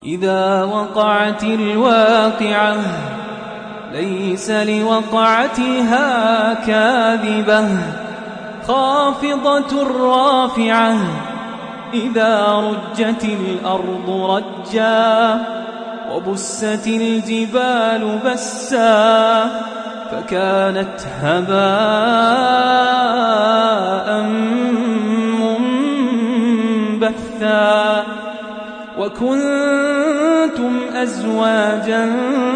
إذا وقعت الواقعة ليس لوقعتها كاذبة خافضة رافعة إذا رجت الأرض رجا وبست الجبال بسا فكانت هباء منبثا وكنتم أزواجا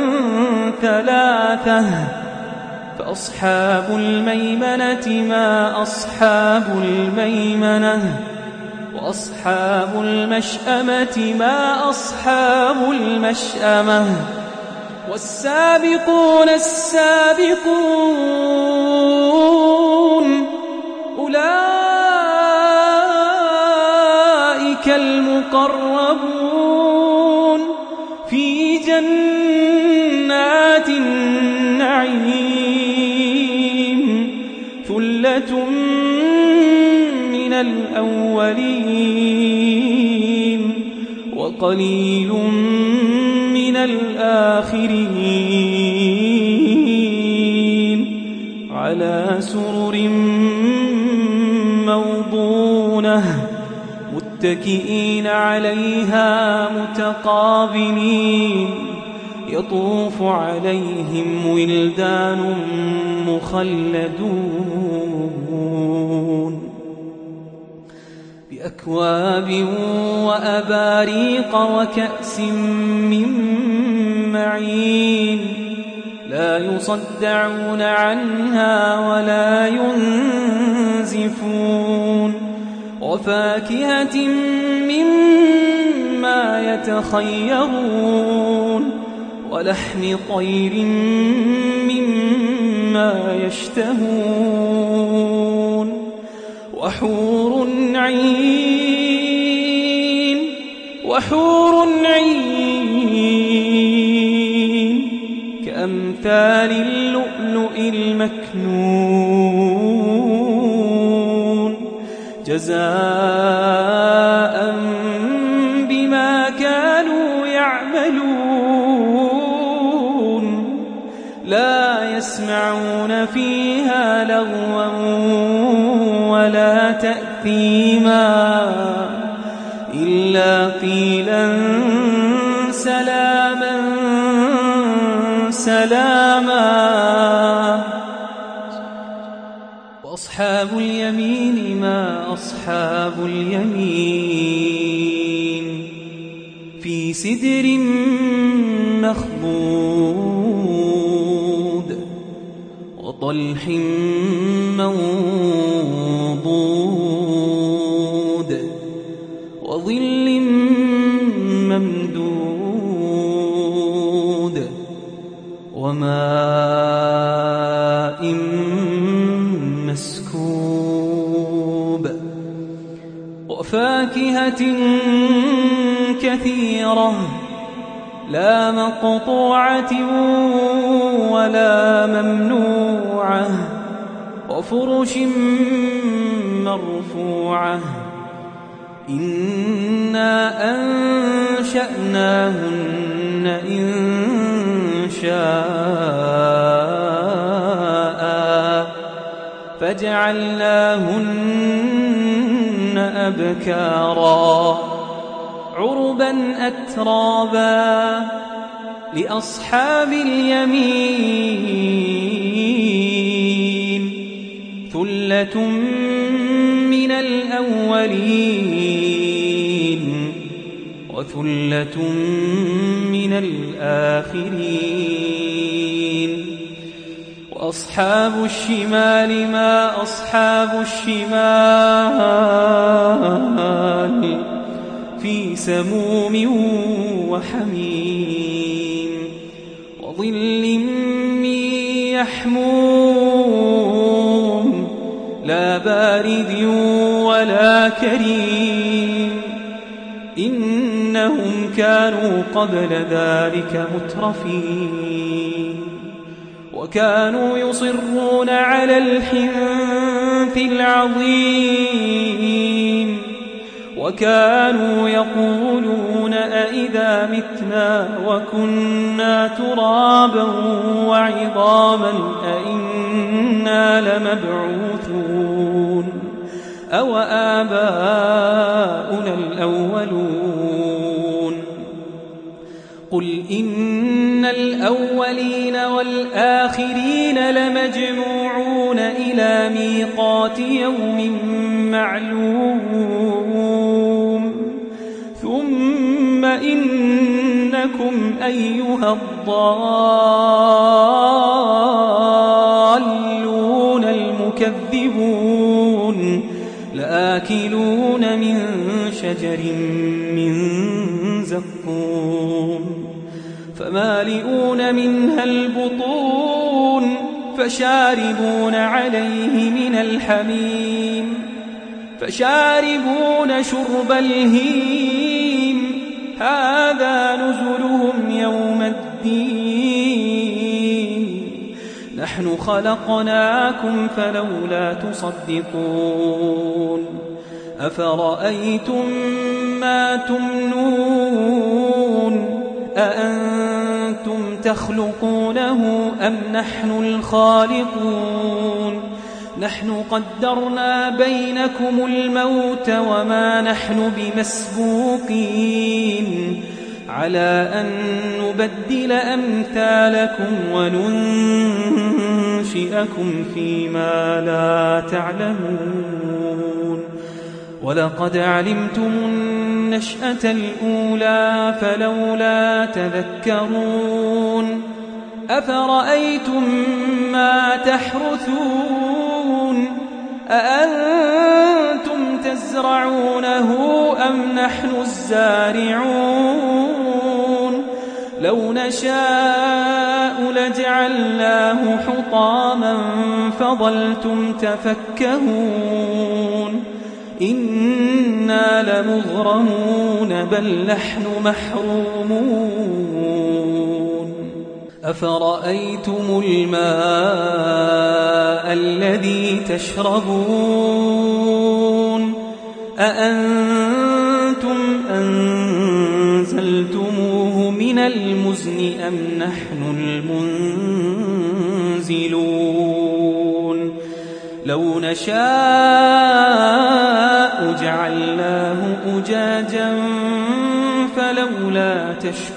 ثلاثة فأصحاب الميمنة ما أصحاب الميمنة وأصحاب المشأمة ما أصحاب المشأمة والسابقون السابقون أولئك المقربون في جنات النعيم ثلة من الأولين وقليل من الآخرين على سرر موضونة متكئين عليها متقابلين يطوف عليهم ولدان مخلدون بأكواب وأباريق وكأس من معين لا يصدعون عنها ولا ينزفون وفاكهة مما يتخيرون ولحم طير مما يشتهون وحور عين كأمثال اللؤلؤ المكنون جزاء بما كانوا يعملون لا يسمعون فيها لغوا ولا تأثيما إلا قيلا سلاما سلاما وأصحاب اليمين ما أصحاب اليمين في سدر مخضود وطلح منضود وظل ممدود وماء مسكوب وفاكهة كثيرة لا مقطوعة ولا ممنوعة وفرش مرفوعة إنا أنشأناهن إنشاء فجعلناهن أبكارا عربا أترابا لأصحاب اليمين ثلة من الأولين وثلة من الآخرين وأصحاب الشمال ما أصحاب الشمال في سموم وحميم وظل من يحموم لا بارد ولا كريم إنهم كانوا قبل ذلك مترفين وكانوا يصرون على الحنث العظيم وكانوا يقولون أئذا متنا وكنا ترابا وعظاما أئنا لمبعوثون أو آباؤنا الأولون قل إن الأولين والآخرين لمجموعون إلى ميقات يوم معلوم ثم إنكم أيها الضالون المكذبون لآكلون من شجر من زقوم فمالئون منها البطون فشاربون عليه من الحميم فشاربون شرب الهيم هذا نزلهم يوم الدين نحن خلقناكم فلولا تصدقون أفرأيتم ما تمنون أأنتم تخلقونه أم نحن الخالقون نحن قدرنا بينكم الموت وما نحن بمسبوقين على أن نبدل أمثالكم وننشئكم فيما لا تعلمون ولقد علمتم النشأة الأولى فلولا تذكرون أفرأيتم ما تحرثون أأنتم تزرعونه أم نحن الزارعون لو نشاء لجعلناه حطاما فظلتم تفكهون إنا لمغرمون بل نحن محرومون أفرأيتم الماء الذي تشربون أأنتم أنزلتموه من المزن أم نحن المنزلون لو نشاء جعلناه أجاجا فلولا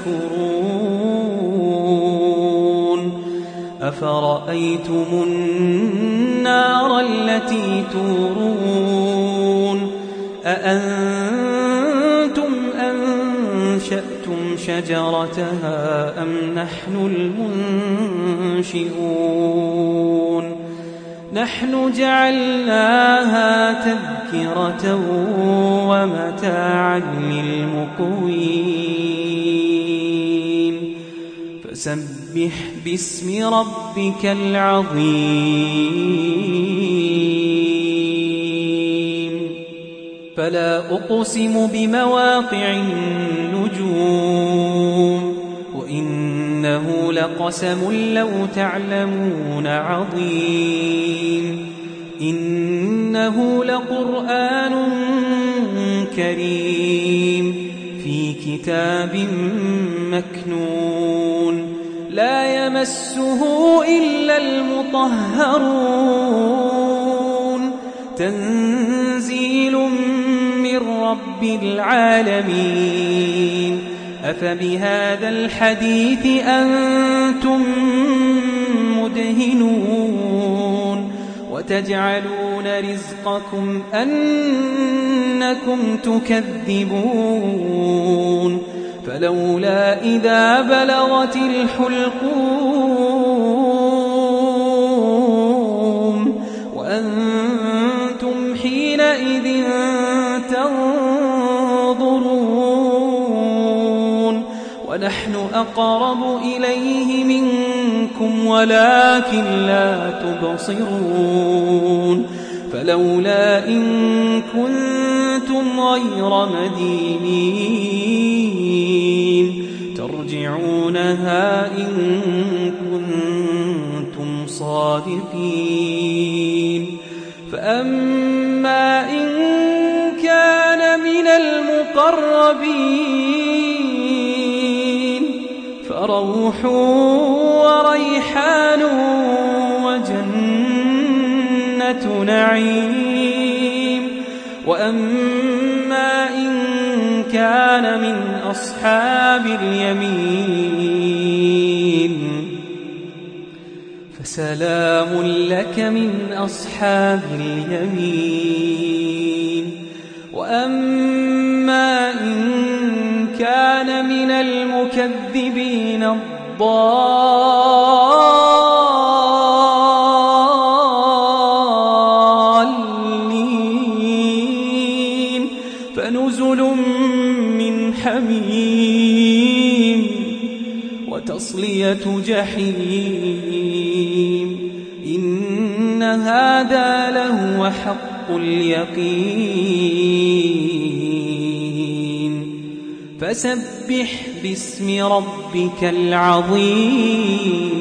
تشكرون أفرأيتم النار التي تورون أأنتم أنشأتم شجرتها أم نحن المنشئون نحن جعلناها تذكرة ومتاعا للمقوين فسبح باسم ربك العظيم فلا أقسم بمواقع النجوم وإنه لقسم لو تعلمون عظيم إنه لقرآن كريم في كتاب مكنون لا يمسه إلا المطهرون تنزيل من رب العالمين أفبهذا الحديث أنتم مدهنون وتجعلون رزقكم أنكم تكذبون فلولا إذا بلغت الحلقوم وأنتم حينئذ تنظرون ونحن أقرب إليه منكم ولكن لا تبصرون فلولا إن كنتم غير مدينين ترجعونها إن كنتم صادقين فأما إن كان من المقربين فروح وريحان وجنة نعيم وأما إن كان من أصحاب اليمين فسلام لك من أصحاب اليمين وأما إن كان من المكذبين الضالين فنزل من حميم وتصلية جحيم إن هذا لهو حق اليقين فسبح باسم ربك العظيم